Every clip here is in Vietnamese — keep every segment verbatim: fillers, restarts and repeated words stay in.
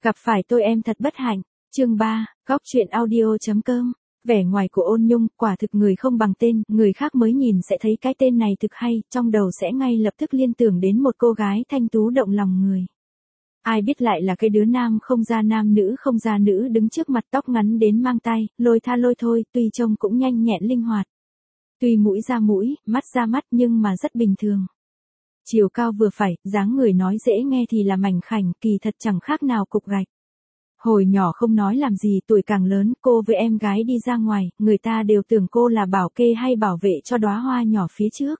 Gặp phải tôi em thật bất hạnh. Chương ba, góc truyện audio.com. Vẻ ngoài của Ôn Nhung, quả thực người không bằng tên, người khác mới nhìn sẽ thấy cái tên này thực hay, trong đầu sẽ ngay lập tức liên tưởng đến một cô gái thanh tú động lòng người. Ai biết lại là cái đứa nam không ra nam nữ không ra nữ đứng trước mặt, tóc ngắn đến mang tay, lôi tha lôi thôi, tuy trông cũng nhanh nhẹn linh hoạt. Tuy mũi ra mũi, mắt ra mắt nhưng mà rất bình thường. Chiều cao vừa phải, dáng người nói dễ nghe thì là mảnh khảnh, kỳ thật chẳng khác nào cục gạch. Hồi nhỏ không nói làm gì, tuổi càng lớn, cô với em gái đi ra ngoài, người ta đều tưởng cô là bảo kê hay bảo vệ cho đóa hoa nhỏ phía trước.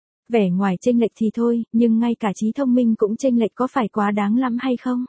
Vẻ ngoài chênh lệch thì thôi, nhưng ngay cả trí thông minh cũng chênh lệch, có phải quá đáng lắm hay không?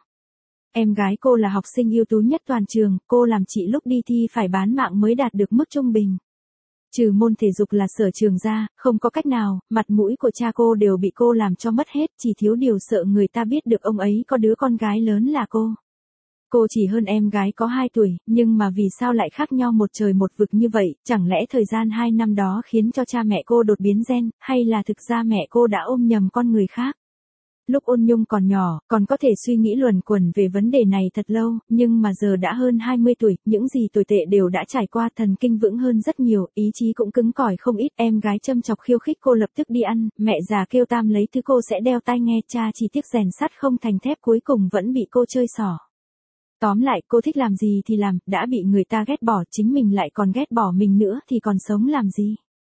Em gái cô là học sinh ưu tú nhất toàn trường, cô làm chị lúc đi thi phải bán mạng mới đạt được mức trung bình. Trừ môn thể dục là sở trường ra, không có cách nào, mặt mũi của cha cô đều bị cô làm cho mất hết, chỉ thiếu điều sợ người ta biết được ông ấy có đứa con gái lớn là cô. Cô chỉ hơn em gái có hai tuổi, nhưng mà vì sao lại khác nhau một trời một vực như vậy, chẳng lẽ thời gian hai năm đó khiến cho cha mẹ cô đột biến gen, hay là thực ra mẹ cô đã ôm nhầm con người khác? Lúc Ôn Nhung còn nhỏ, còn có thể suy nghĩ luẩn quẩn về vấn đề này thật lâu, nhưng mà giờ đã hơn hai mươi tuổi, những gì tồi tệ đều đã trải qua, thần kinh vững hơn rất nhiều, ý chí cũng cứng cỏi không ít. Em gái châm chọc khiêu khích cô lập tức đi ăn, mẹ già kêu tam lấy thứ cô sẽ đeo tai nghe, cha chỉ tiếc rèn sắt không thành thép, cuối cùng vẫn bị cô chơi xỏ. Tóm lại, cô thích làm gì thì làm, đã bị người ta ghét bỏ, chính mình lại còn ghét bỏ mình nữa thì còn sống làm gì.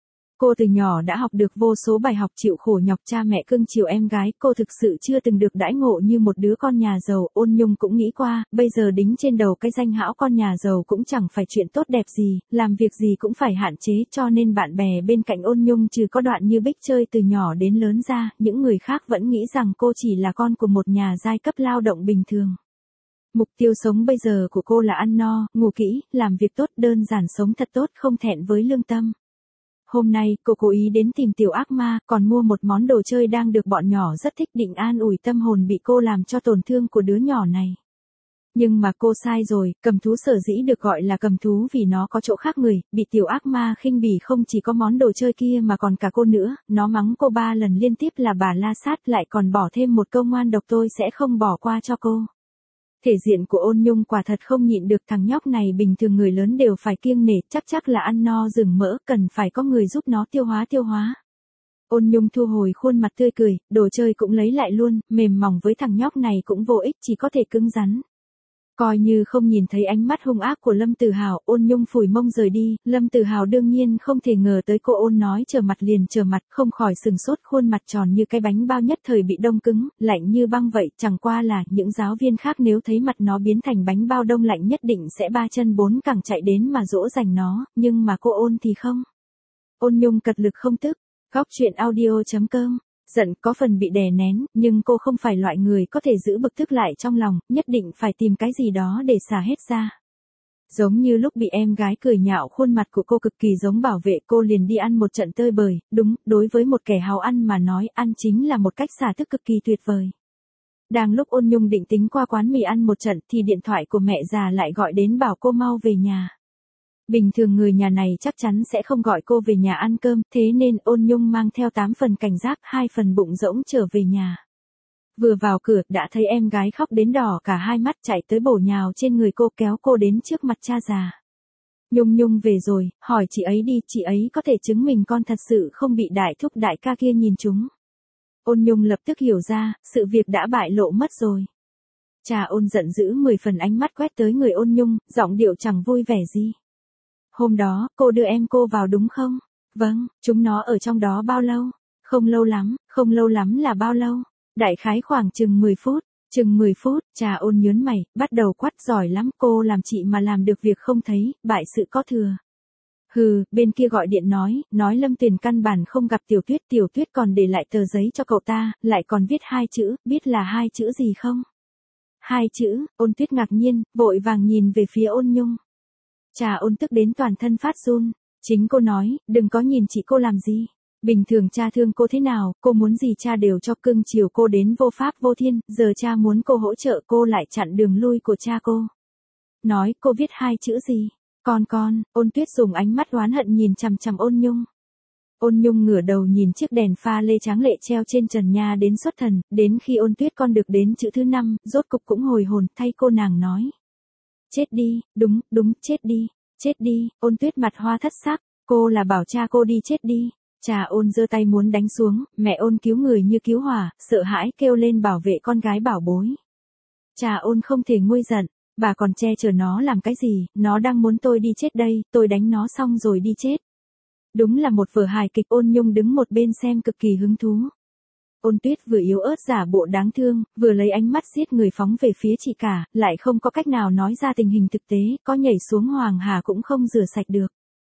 Cô từ nhỏ đã học được vô số bài học, chịu khổ nhọc, cha mẹ cưng chiều em gái, cô thực sự chưa từng được đãi ngộ như một đứa con nhà giàu. Ôn Nhung cũng nghĩ qua, bây giờ đính trên đầu cái danh hão con nhà giàu cũng chẳng phải chuyện tốt đẹp gì, làm việc gì cũng phải hạn chế, cho nên bạn bè bên cạnh Ôn Nhung trừ có Đoạn Như Bích chơi từ nhỏ đến lớn ra, những người khác vẫn nghĩ rằng cô chỉ là con của một nhà giai cấp lao động bình thường. Mục tiêu sống bây giờ của cô là ăn no, ngủ kỹ, làm việc tốt, đơn giản sống thật tốt, không thẹn với lương tâm. Hôm nay, cô cố ý đến tìm tiểu ác ma, còn mua một món đồ chơi đang được bọn nhỏ rất thích, định an ủi tâm hồn bị cô làm cho tổn thương của đứa nhỏ này. Nhưng mà cô sai rồi, cầm thú sở dĩ được gọi là cầm thú vì nó có chỗ khác người, bị tiểu ác ma khinh bỉ không chỉ có món đồ chơi kia mà còn cả cô nữa, nó mắng cô ba lần liên tiếp là bà la sát, lại còn bỏ thêm một câu ngoan độc tôi sẽ không bỏ qua cho cô. Thể diện của Ôn Nhung quả thật không nhịn được, thằng nhóc này bình thường người lớn đều phải kiêng nể, chắc chắc là ăn no rừng mỡ, cần phải có người giúp nó tiêu hóa tiêu hóa. Ôn Nhung thu hồi khuôn mặt tươi cười, đồ chơi cũng lấy lại luôn, mềm mỏng với thằng nhóc này cũng vô ích, chỉ có thể cứng rắn. Coi như không nhìn thấy ánh mắt hung ác của Lâm Tử Hào, Ôn Nhung phủi mông rời đi. Lâm Tử Hào đương nhiên không thể ngờ tới cô Ôn nói trở mặt liền trở mặt, không khỏi sừng sốt, khuôn mặt tròn như cái bánh bao nhất thời bị đông cứng, lạnh như băng vậy, chẳng qua là những giáo viên khác nếu thấy mặt nó biến thành bánh bao đông lạnh nhất định sẽ ba chân bốn cẳng chạy đến mà dỗ dành nó, nhưng mà cô Ôn thì không. Ôn Nhung cật lực không tức. Góc truyện audio.com. Giận có phần bị đè nén, nhưng cô không phải loại người có thể giữ bực tức lại trong lòng, nhất định phải tìm cái gì đó để xả hết ra. Giống như lúc bị em gái cười nhạo, khuôn mặt của cô cực kỳ giống bảo vệ, cô liền đi ăn một trận tơi bời, đúng, đối với một kẻ háo ăn mà nói, ăn chính là một cách xả tức cực kỳ tuyệt vời. Đang lúc Ôn Nhung định tính qua quán mì ăn một trận thì điện thoại của mẹ già lại gọi đến bảo cô mau về nhà. Bình thường người nhà này chắc chắn sẽ không gọi cô về nhà ăn cơm, thế nên Ôn Nhung mang theo tám phần cảnh giác, hai phần bụng rỗng trở về nhà. Vừa vào cửa, đã thấy em gái khóc đến đỏ cả hai mắt, chạy tới bổ nhào trên người cô, kéo cô đến trước mặt cha già. Nhung Nhung về rồi, hỏi chị ấy đi, chị ấy có thể chứng minh con thật sự không bị đại thúc đại ca kia nhìn trúng. Ôn Nhung lập tức hiểu ra, sự việc đã bại lộ mất rồi. Cha Ôn giận dữ mười phần, ánh mắt quét tới người Ôn Nhung, giọng điệu chẳng vui vẻ gì. Hôm đó, cô đưa em cô vào đúng không? Vâng, chúng nó ở trong đó bao lâu? Không lâu lắm, không lâu lắm là bao lâu? Đại khái khoảng chừng mười phút, chừng mười phút, cha Ôn nhớn mày, bắt đầu quát, giỏi lắm, cô làm chị mà làm được việc không thấy, bại sự có thừa. Hừ, bên kia gọi điện nói, nói Lâm Tuyền căn bản không gặp Tiểu Tuyết, Tiểu Tuyết còn để lại tờ giấy cho cậu ta, lại còn viết hai chữ, biết là hai chữ gì không? Hai chữ, Ôn Tuyết ngạc nhiên, vội vàng nhìn về phía Ôn Nhung. Cha Ôn tức đến toàn thân phát run, chính cô nói, đừng có nhìn chị cô làm gì. Bình thường cha thương cô thế nào, cô muốn gì cha đều cho, cưng chiều cô đến vô pháp vô thiên, giờ cha muốn cô hỗ trợ cô lại chặn đường lui của cha cô. Nói, cô viết hai chữ gì? Con con, Ôn Tuyết dùng ánh mắt oán hận nhìn chằm chằm Ôn Nhung. Ôn Nhung ngửa đầu nhìn chiếc đèn pha lê tráng lệ treo trên trần nhà đến xuất thần, đến khi Ôn Tuyết con được đến chữ thứ năm, rốt cục cũng hồi hồn, thay cô nàng nói. Chết đi, đúng, đúng, chết đi, chết đi, Ôn Tuyết mặt hoa thất sắc, cô là bảo cha cô đi chết đi. Cha Ôn giơ tay muốn đánh xuống, mẹ Ôn cứu người như cứu hỏa, sợ hãi kêu lên bảo vệ con gái bảo bối. Cha Ôn không thể nguôi giận, bà còn che chở nó làm cái gì, nó đang muốn tôi đi chết đây, tôi đánh nó xong rồi đi chết. Đúng là một vở hài kịch. Ôn Nhung đứng một bên xem cực kỳ hứng thú. Ôn Tuyết vừa yếu ớt giả bộ đáng thương, vừa lấy ánh mắt giết người phóng về phía chị cả, lại không có cách nào nói ra tình hình thực tế, có nhảy xuống Hoàng Hà cũng không rửa sạch được.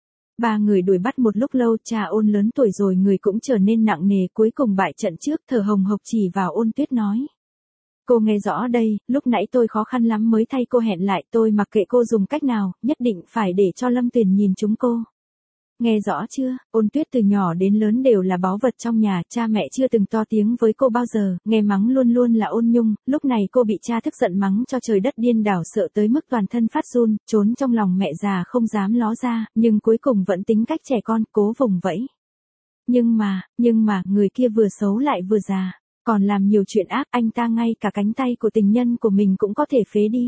Ba người đuổi bắt một lúc lâu, cha Ôn lớn tuổi rồi người cũng trở nên nặng nề, cuối cùng bại trận trước, thở hồng hộc chỉ vào Ôn Tuyết nói. Cô nghe rõ đây, lúc nãy tôi khó khăn lắm mới thay cô hẹn lại, tôi mặc kệ cô dùng cách nào, nhất định phải để cho Lâm Tuyền nhìn chúng cô. Nghe rõ chưa, Ôn Tuyết từ nhỏ đến lớn đều là báu vật trong nhà, cha mẹ chưa từng to tiếng với cô bao giờ, nghe mắng luôn luôn là Ôn Nhung, lúc này cô bị cha tức giận mắng cho trời đất điên đảo, sợ tới mức toàn thân phát run, trốn trong lòng mẹ già không dám ló ra, nhưng cuối cùng vẫn tính cách trẻ con, cố vùng vẫy. Nhưng mà, nhưng mà, người kia vừa xấu lại vừa già, còn làm nhiều chuyện ác, anh ta ngay cả cánh tay của tình nhân của mình cũng có thể phế đi.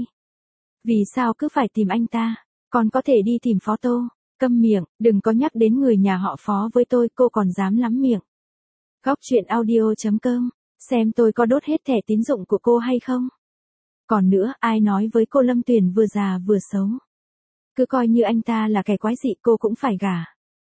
Vì sao cứ phải tìm anh ta, còn có thể đi tìm Phó Tô. Câm miệng, đừng có nhắc đến người nhà họ Phó với tôi, cô còn dám lắm miệng. Góc truyện audio chấm com, xem tôi có đốt hết thẻ tín dụng của cô hay không. Còn nữa, ai nói với cô Lâm Tuyền vừa già vừa xấu. Cứ coi như anh ta là kẻ quái dị, cô cũng phải gả.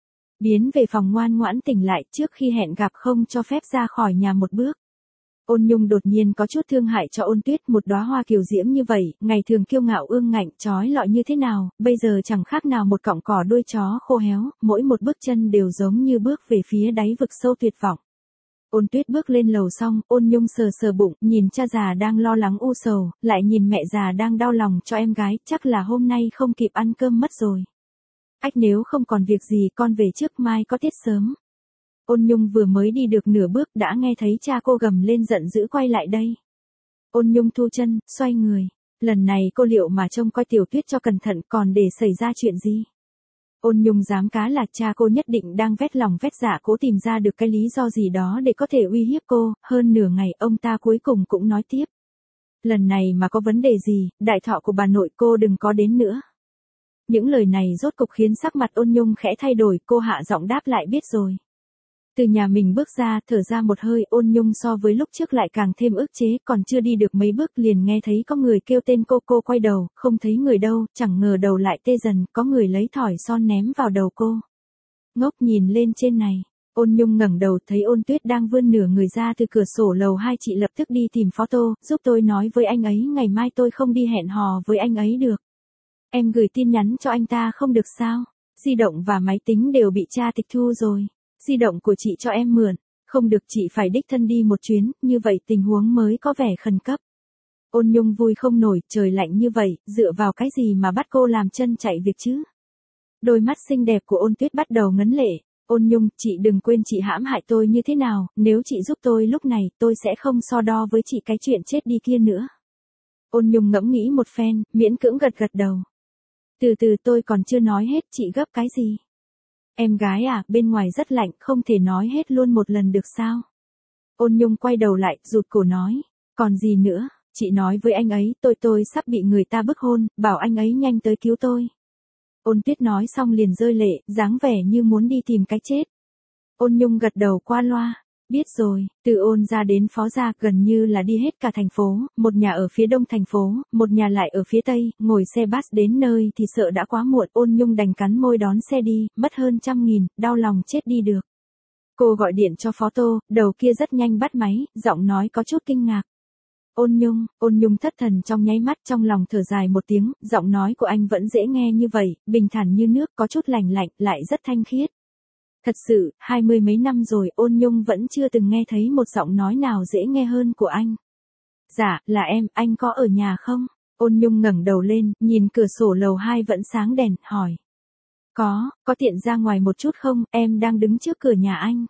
Biến về phòng ngoan ngoãn tỉnh lại, trước khi hẹn gặp không cho phép ra khỏi nhà một bước. Ôn Nhung đột nhiên có chút thương hại cho Ôn Tuyết, một đóa hoa kiều diễm như vậy, ngày thường kiêu ngạo ương ngạnh, trói lọi như thế nào, bây giờ chẳng khác nào một cọng cỏ đuôi chó khô héo, mỗi một bước chân đều giống như bước về phía đáy vực sâu tuyệt vọng. Ôn Tuyết bước lên lầu xong, Ôn Nhung sờ sờ bụng, nhìn cha già đang lo lắng u sầu, lại nhìn mẹ già đang đau lòng cho em gái, chắc là hôm nay không kịp ăn cơm mất rồi. Ách, nếu không còn việc gì con về trước, mai có tiết sớm. Ôn Nhung vừa mới đi được nửa bước đã nghe thấy cha cô gầm lên giận dữ quay lại đây. Ôn Nhung thu chân, xoay người. Lần này cô liệu mà trông coi Tiểu Tuyết cho cẩn thận, còn để xảy ra chuyện gì? Ôn Nhung dám cá là cha cô nhất định đang vét lòng vét dạ cố tìm ra được cái lý do gì đó để có thể uy hiếp cô. Hơn nửa ngày ông ta cuối cùng cũng nói tiếp. Lần này mà có vấn đề gì, đại thọ của bà nội cô đừng có đến nữa. Những lời này rốt cục khiến sắc mặt Ôn Nhung khẽ thay đổi, cô hạ giọng đáp lại biết rồi. Từ nhà mình bước ra, thở ra một hơi, Ôn Nhung so với lúc trước lại càng thêm ức chế, còn chưa đi được mấy bước liền nghe thấy có người kêu tên cô, cô quay đầu, không thấy người đâu, chẳng ngờ đầu lại tê dần, có người lấy thỏi son ném vào đầu cô. Ngốc nhìn lên trên này, Ôn Nhung ngẩng đầu thấy Ôn Tuyết đang vươn nửa người ra từ cửa sổ lầu hai, chị lập tức đi tìm Phó Tô, giúp tôi nói với anh ấy ngày mai tôi không đi hẹn hò với anh ấy được. Em gửi tin nhắn cho anh ta không được sao? Di động và máy tính đều bị cha tịch thu rồi. Di động của chị cho em mượn, không được, chị phải đích thân đi một chuyến, như vậy tình huống mới có vẻ khẩn cấp. Ôn Nhung vui không nổi, trời lạnh như vậy, dựa vào cái gì mà bắt cô làm chân chạy việc chứ? Đôi mắt xinh đẹp của Ôn Tuyết bắt đầu ngấn lệ. Ôn Nhung, chị đừng quên chị hãm hại tôi như thế nào, nếu chị giúp tôi lúc này, tôi sẽ không so đo với chị cái chuyện chết đi kia nữa. Ôn Nhung ngẫm nghĩ một phen, miễn cưỡng gật gật đầu. Từ từ, tôi còn chưa nói hết, chị gấp cái gì? Em gái à, bên ngoài rất lạnh, không thể nói hết luôn một lần được sao? Ôn Nhung quay đầu lại, rụt cổ nói. Còn gì nữa, chị nói với anh ấy, tôi tôi sắp bị người ta bức hôn, bảo anh ấy nhanh tới cứu tôi. Ôn Tuyết nói xong liền rơi lệ, dáng vẻ như muốn đi tìm cái chết. Ôn Nhung gật đầu qua loa. Biết rồi, từ Ôn ra đến Phó gia gần như là đi hết cả thành phố, một nhà ở phía đông thành phố, một nhà lại ở phía tây, ngồi xe bus đến nơi thì sợ đã quá muộn, Ôn Nhung đành cắn môi đón xe đi, mất hơn trăm nghìn, đau lòng chết đi được. Cô gọi điện cho Phó Tô, đầu kia rất nhanh bắt máy, giọng nói có chút kinh ngạc. Ôn Nhung, Ôn Nhung thất thần trong nháy mắt, trong lòng thở dài một tiếng, giọng nói của anh vẫn dễ nghe như vậy, bình thản như nước, có chút lành lạnh, lại rất thanh khiết. Thật sự, hai mươi mấy năm rồi, Ôn Nhung vẫn chưa từng nghe thấy một giọng nói nào dễ nghe hơn của anh. Dạ, là em, anh có ở nhà không? Ôn Nhung ngẩng đầu lên, nhìn cửa sổ lầu hai vẫn sáng đèn, hỏi. Có, có tiện ra ngoài một chút không, em đang đứng trước cửa nhà anh.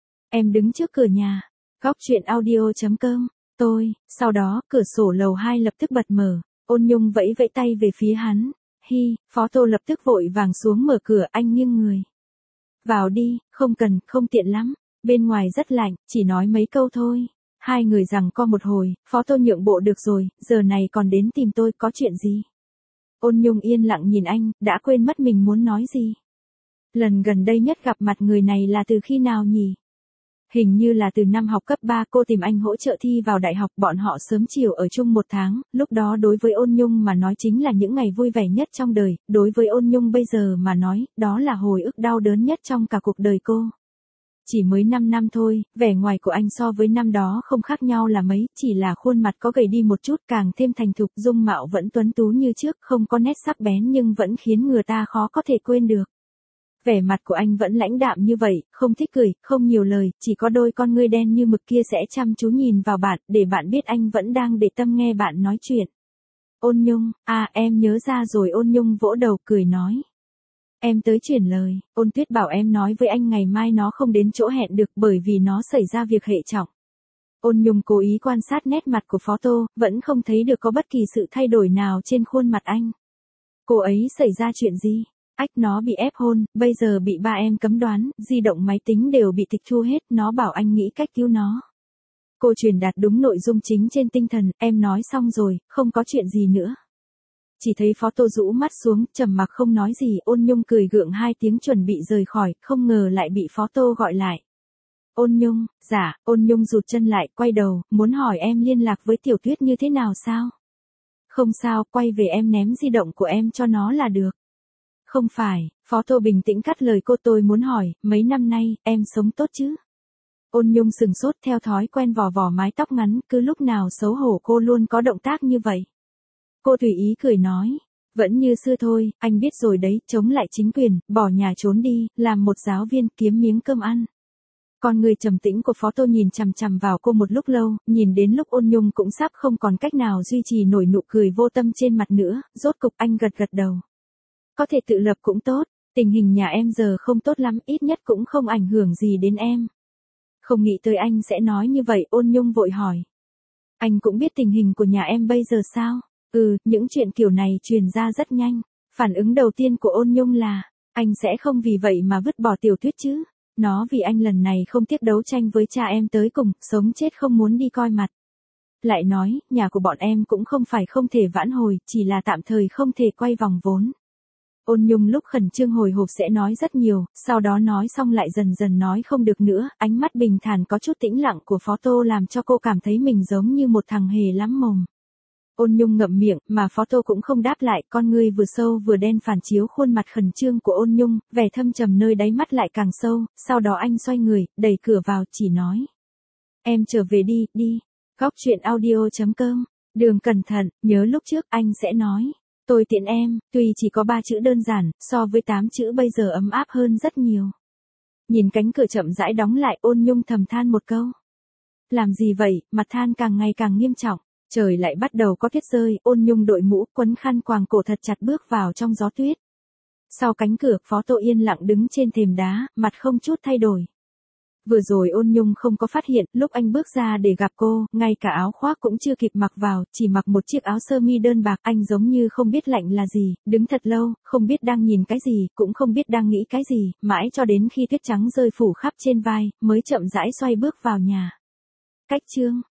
Em đứng trước cửa nhà. Góc truyện audio chấm com, tôi, sau đó, cửa sổ lầu hai lập tức bật mở, Ôn Nhung vẫy vẫy tay về phía hắn. Hi, Phó Tô lập tức vội vàng xuống mở cửa, anh nghiêng người. Vào đi, không cần, không tiện lắm. Bên ngoài rất lạnh, chỉ nói mấy câu thôi. Hai người giằng co một hồi, Phó Tô nhượng bộ được rồi, giờ này còn đến tìm tôi, có chuyện gì? Ôn Nhung yên lặng nhìn anh, đã quên mất mình muốn nói gì. Lần gần đây nhất gặp mặt người này là từ khi nào nhỉ? Hình như là từ năm học cấp ba cô tìm anh hỗ trợ thi vào đại học, bọn họ sớm chiều ở chung một tháng, lúc đó đối với Ôn Nhung mà nói chính là những ngày vui vẻ nhất trong đời, đối với Ôn Nhung bây giờ mà nói, đó là hồi ức đau đớn nhất trong cả cuộc đời cô. Chỉ mới năm năm thôi, vẻ ngoài của anh so với năm đó không khác nhau là mấy, chỉ là khuôn mặt có gầy đi một chút, càng thêm thành thục, dung mạo vẫn tuấn tú như trước, không có nét sắc bén nhưng vẫn khiến người ta khó có thể quên được. Vẻ mặt của anh vẫn lãnh đạm như vậy, không thích cười, không nhiều lời, chỉ có đôi con ngươi đen như mực kia sẽ chăm chú nhìn vào bạn, để bạn biết anh vẫn đang để tâm nghe bạn nói chuyện. Ôn Nhung, à em nhớ ra rồi. Ôn Nhung vỗ đầu cười nói. Em tới chuyển lời, Ôn Tuyết bảo em nói với anh ngày mai nó không đến chỗ hẹn được bởi vì nó xảy ra việc hệ trọng. Ôn Nhung cố ý quan sát nét mặt của Phó Tô, vẫn không thấy được có bất kỳ sự thay đổi nào trên khuôn mặt anh. Cô ấy xảy ra chuyện gì? Ách, nó bị ép hôn, bây giờ bị ba em cấm đoán, di động máy tính đều bị tịch thu hết, nó bảo anh nghĩ cách cứu nó. Cô truyền đạt đúng nội dung chính trên tinh thần, em nói xong rồi, không có chuyện gì nữa. Chỉ thấy Phó Tô rũ mắt xuống, trầm mặc không nói gì. Ôn Nhung cười gượng hai tiếng chuẩn bị rời khỏi, không ngờ lại bị Phó Tô gọi lại. Ôn Nhung, dạ. Ôn Nhung rụt chân lại, quay đầu, muốn hỏi em liên lạc với Tiểu Tuyết như thế nào sao? Không sao, quay về em ném di động của em cho nó là được. Không phải, Phó Tô bình tĩnh cắt lời cô, tôi muốn hỏi, mấy năm nay, em sống tốt chứ? Ôn Nhung sừng sốt, theo thói quen vò vò mái tóc ngắn, cứ lúc nào xấu hổ cô luôn có động tác như vậy. Cô tùy ý cười nói, vẫn như xưa thôi, anh biết rồi đấy, chống lại chính quyền, bỏ nhà trốn đi, làm một giáo viên, kiếm miếng cơm ăn. Con người trầm tĩnh của Phó Tô nhìn chằm chằm vào cô một lúc lâu, nhìn đến lúc Ôn Nhung cũng sắp không còn cách nào duy trì nổi nụ cười vô tâm trên mặt nữa, rốt cục anh gật gật đầu. Có thể tự lập cũng tốt, tình hình nhà em giờ không tốt lắm, ít nhất cũng không ảnh hưởng gì đến em. Không nghĩ tới anh sẽ nói như vậy. Ôn Nhung vội hỏi. Anh cũng biết tình hình của nhà em bây giờ sao? Ừ, những chuyện kiểu này truyền ra rất nhanh. Phản ứng đầu tiên của Ôn Nhung là, anh sẽ không vì vậy mà vứt bỏ Tiểu Tuyết chứ. Nó vì anh lần này không tiếc đấu tranh với cha em tới cùng, sống chết không muốn đi coi mặt. Lại nói, nhà của bọn em cũng không phải không thể vãn hồi, chỉ là tạm thời không thể quay vòng vốn. Ôn Nhung lúc khẩn trương hồi hộp sẽ nói rất nhiều, sau đó nói xong lại dần dần nói không được nữa, ánh mắt bình thản có chút tĩnh lặng của Phó Tô làm cho cô cảm thấy mình giống như một thằng hề lắm mồm. Ôn Nhung ngậm miệng, mà Phó Tô cũng không đáp lại, con ngươi vừa sâu vừa đen phản chiếu khuôn mặt khẩn trương của Ôn Nhung, vẻ thâm trầm nơi đáy mắt lại càng sâu, sau đó anh xoay người, đẩy cửa vào, chỉ nói. Em trở về đi, đi. Góc truyện audio chấm com. Đường cẩn thận, nhớ lúc trước anh sẽ nói. Tôi tiện em, tuy chỉ có ba chữ đơn giản, so với tám chữ bây giờ ấm áp hơn rất nhiều. Nhìn cánh cửa chậm rãi đóng lại, Ôn Nhung thầm than một câu. Làm gì vậy, mặt than càng ngày càng nghiêm trọng. Trời lại bắt đầu có tuyết rơi, Ôn Nhung đội mũ, quấn khăn quàng cổ thật chặt bước vào trong gió tuyết. Sau cánh cửa, Phó Tô yên lặng đứng trên thềm đá, mặt không chút thay đổi. Vừa rồi Ôn Nhung không có phát hiện, lúc anh bước ra để gặp cô, ngay cả áo khoác cũng chưa kịp mặc vào, chỉ mặc một chiếc áo sơ mi đơn bạc, anh giống như không biết lạnh là gì, đứng thật lâu, không biết đang nhìn cái gì, cũng không biết đang nghĩ cái gì, mãi cho đến khi tuyết trắng rơi phủ khắp trên vai, mới chậm rãi xoay bước vào nhà. Cách chương